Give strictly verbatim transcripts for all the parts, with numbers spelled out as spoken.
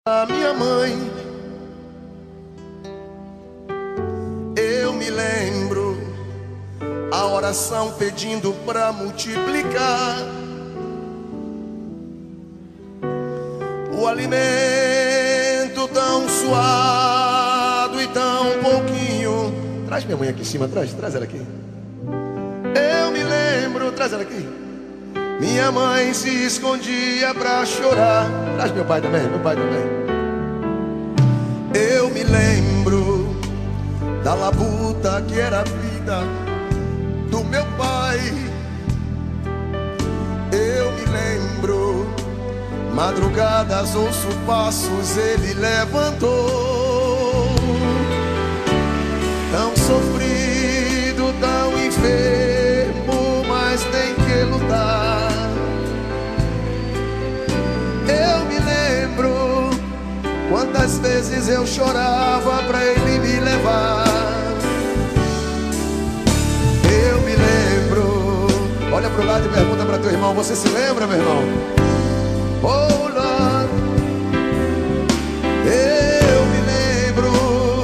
A minha mãe, eu me lembro a oração pedindo pra multiplicar o alimento tão suado e tão pouquinho. Traz minha mãe aqui em cima, traz, traz ela aqui. Eu me lembro, traz ela aqui. Minha mãe se escondia pra chorar. Traz meu pai também, meu pai também. Eu me lembro da labuta que era a vida do meu pai. Eu me lembro, madrugadas ouço passos, ele levantou. Tão sofrido, tão enfermo, mas tem que lutar. Eu me lembro quantas vezes eu chorava pra ele me levar. Eu me lembro. Olha pro lado e pergunta pra teu irmão: você se lembra, meu irmão? Oh, Lord, eu me lembro.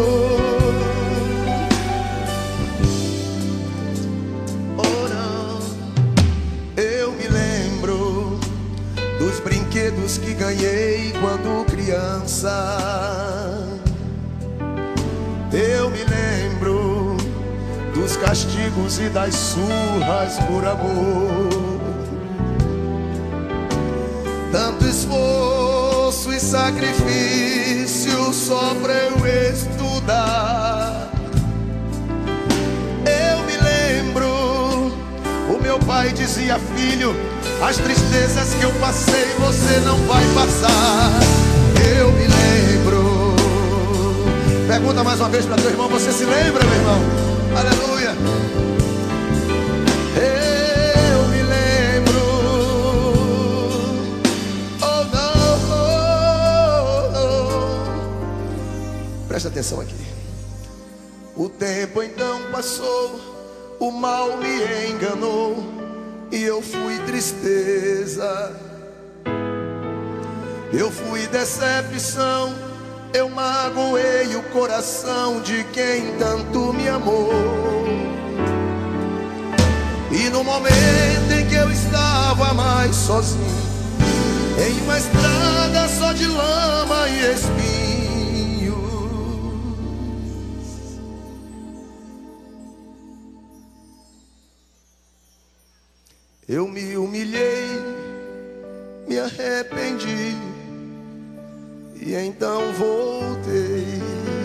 Oh, não. Eu me lembro dos brinquedos que ganhei quando criança. Eu me lembro dos castigos e das surras por amor. Tanto esforço e sacrifício só pra eu estudar. Eu me lembro, o meu pai dizia: filho, as tristezas que eu passei você não vai passar. Eu me lembro. Pergunta mais uma vez para teu irmão: você se lembra, meu irmão? Aleluia. Eu me lembro. Oh não, presta atenção aqui. O tempo então passou, o mal me enganou e eu fui tristeza, eu fui decepção, eu magoei o coração de quem tanto me amou. E no momento em que eu estava mais sozinho, em uma estrada só de lama e espinhos, eu me humilhei, me arrependi e então voltei.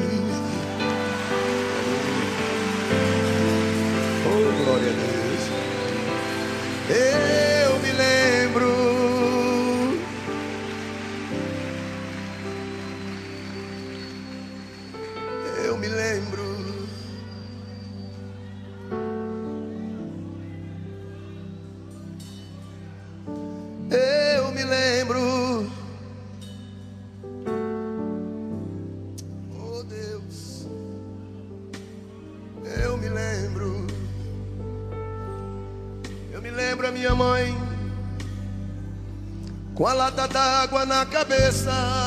Oh, glória a Deus. Eu me lembro. Eu me lembro. Eu me lembro. Oh Deus, eu me lembro. Eu me lembro a minha mãe com a lata d'água na cabeça.